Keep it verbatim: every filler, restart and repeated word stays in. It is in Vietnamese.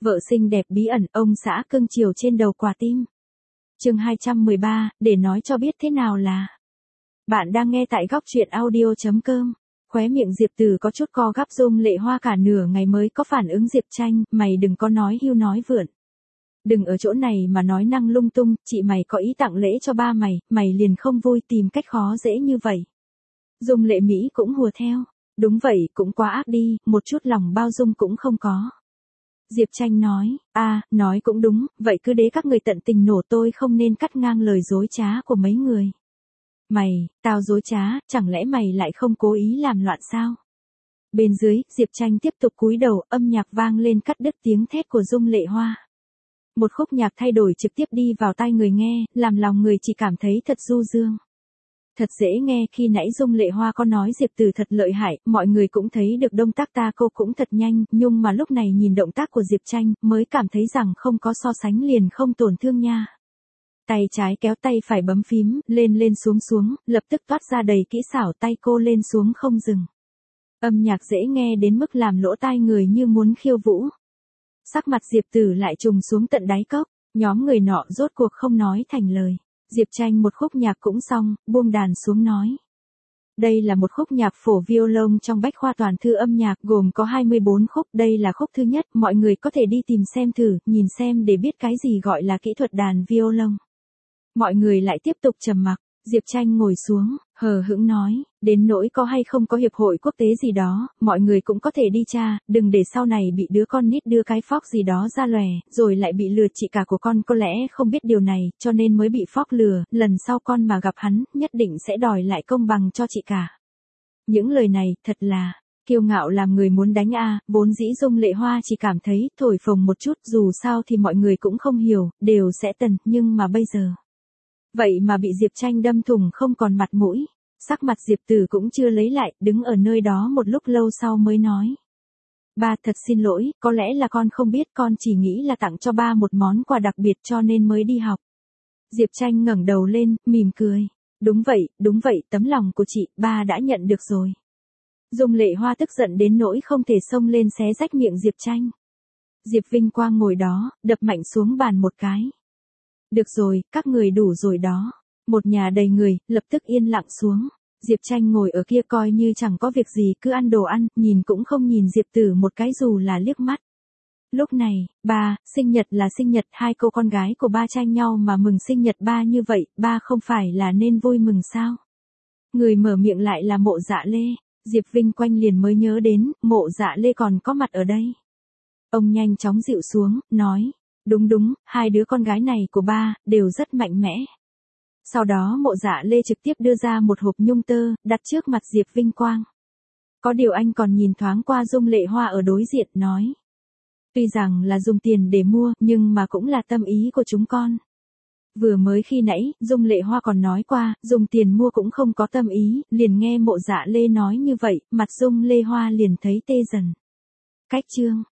Vợ xinh đẹp bí ẩn, ông xã cưng chiều trên đầu quả tim. Chương hai trăm mười ba, để nói cho biết thế nào là. Bạn đang nghe tại góc truyện audio chấm com. Khóe miệng Diệp Từ có chút co gắp. Dung Lệ Hoa cả nửa ngày mới có phản ứng. Diệp Tranh, mày đừng có nói hưu nói vượn. Đừng ở chỗ này mà nói năng lung tung, chị mày có ý tặng lễ cho ba mày, mày liền không vui tìm cách khó dễ như vậy. Dung Lệ Mỹ cũng hùa theo. Đúng vậy, cũng quá ác đi, một chút lòng bao dung cũng không có. Diệp Tranh nói, a à, nói cũng đúng, vậy cứ để các người tận tình nổ, tôi không nên cắt ngang lời dối trá của mấy người. Mày, tao dối trá, chẳng lẽ mày lại không cố ý làm loạn sao? Bên dưới, Diệp Tranh tiếp tục cúi đầu, âm nhạc vang lên cắt đứt tiếng thét của Dung Lệ Hoa. Một khúc nhạc thay đổi trực tiếp đi vào tai người nghe, làm lòng người chỉ cảm thấy thật du dương. Thật dễ nghe. Khi nãy Dung Lệ Hoa có nói Diệp Từ thật lợi hại, mọi người cũng thấy được động tác ta cô cũng thật nhanh, nhưng mà lúc này nhìn động tác của Diệp Tranh, mới cảm thấy rằng không có so sánh liền không tổn thương nha. Tay trái kéo tay phải bấm phím, lên lên xuống xuống, lập tức toát ra đầy kỹ xảo, tay cô lên xuống không dừng. Âm nhạc dễ nghe đến mức làm lỗ tai người như muốn khiêu vũ. Sắc mặt Diệp Từ lại trùng xuống tận đáy cốc, nhóm người nọ rốt cuộc không nói thành lời. Diệp Tranh một khúc nhạc cũng xong, buông đàn xuống nói. Đây là một khúc nhạc phổ violon trong bách khoa toàn thư âm nhạc, gồm có hai mươi bốn khúc, đây là khúc thứ nhất, mọi người có thể đi tìm xem thử, nhìn xem để biết cái gì gọi là kỹ thuật đàn violon. Mọi người lại tiếp tục trầm mặc. Diệp Tranh ngồi xuống, hờ hững nói, đến nỗi có hay không có hiệp hội quốc tế gì đó, mọi người cũng có thể đi tra, đừng để sau này bị đứa con nít đưa cái phóc gì đó ra lòe, rồi lại bị lừa. Chị cả của con có lẽ không biết điều này, cho nên mới bị phóc lừa, lần sau con mà gặp hắn, nhất định sẽ đòi lại công bằng cho chị cả. Những lời này, thật là, kiêu ngạo làm người muốn đánh a. Vốn dĩ Dung Lệ Hoa chỉ cảm thấy thổi phồng một chút, dù sao thì mọi người cũng không hiểu, đều sẽ tần, nhưng mà bây giờ. Vậy mà bị Diệp Tranh đâm thủng không còn mặt mũi. Sắc mặt Diệp Từ cũng chưa lấy lại, đứng ở nơi đó một lúc lâu sau mới nói. Ba, thật xin lỗi, có lẽ là con không biết, con chỉ nghĩ là tặng cho ba một món quà đặc biệt cho nên mới đi học. Diệp Tranh ngẩng đầu lên, mỉm cười. Đúng vậy, đúng vậy, tấm lòng của chị, ba đã nhận được rồi. Dung Lệ Hoa tức giận đến nỗi không thể xông lên xé rách miệng Diệp Tranh. Diệp Vinh Quang ngồi đó, đập mạnh xuống bàn một cái. Được rồi, các người đủ rồi đó. Một nhà đầy người, lập tức yên lặng xuống. Diệp Tranh ngồi ở kia coi như chẳng có việc gì, cứ ăn đồ ăn, nhìn cũng không nhìn Diệp Tử một cái dù là liếc mắt. Lúc này, ba, sinh nhật là sinh nhật, hai cô con gái của ba tranh nhau mà mừng sinh nhật ba như vậy, ba không phải là nên vui mừng sao? Người mở miệng lại là Mộ Dạ Lê. Diệp Vinh Quanh liền mới nhớ đến, Mộ Dạ Lê còn có mặt ở đây. Ông nhanh chóng dịu xuống, nói. Đúng đúng, hai đứa con gái này của ba, đều rất mạnh mẽ. Sau đó Mộ Dạ Lê trực tiếp đưa ra một hộp nhung tơ, đặt trước mặt Diệp Vinh Quang. Có điều anh còn nhìn thoáng qua Dung Lệ Hoa ở đối diện, nói. Tuy rằng là dùng tiền để mua, nhưng mà cũng là tâm ý của chúng con. Vừa mới khi nãy, Dung Lệ Hoa còn nói qua, dùng tiền mua cũng không có tâm ý, liền nghe Mộ Dạ Lê nói như vậy, mặt Dung Lệ Hoa liền thấy tê dần. Cách chương.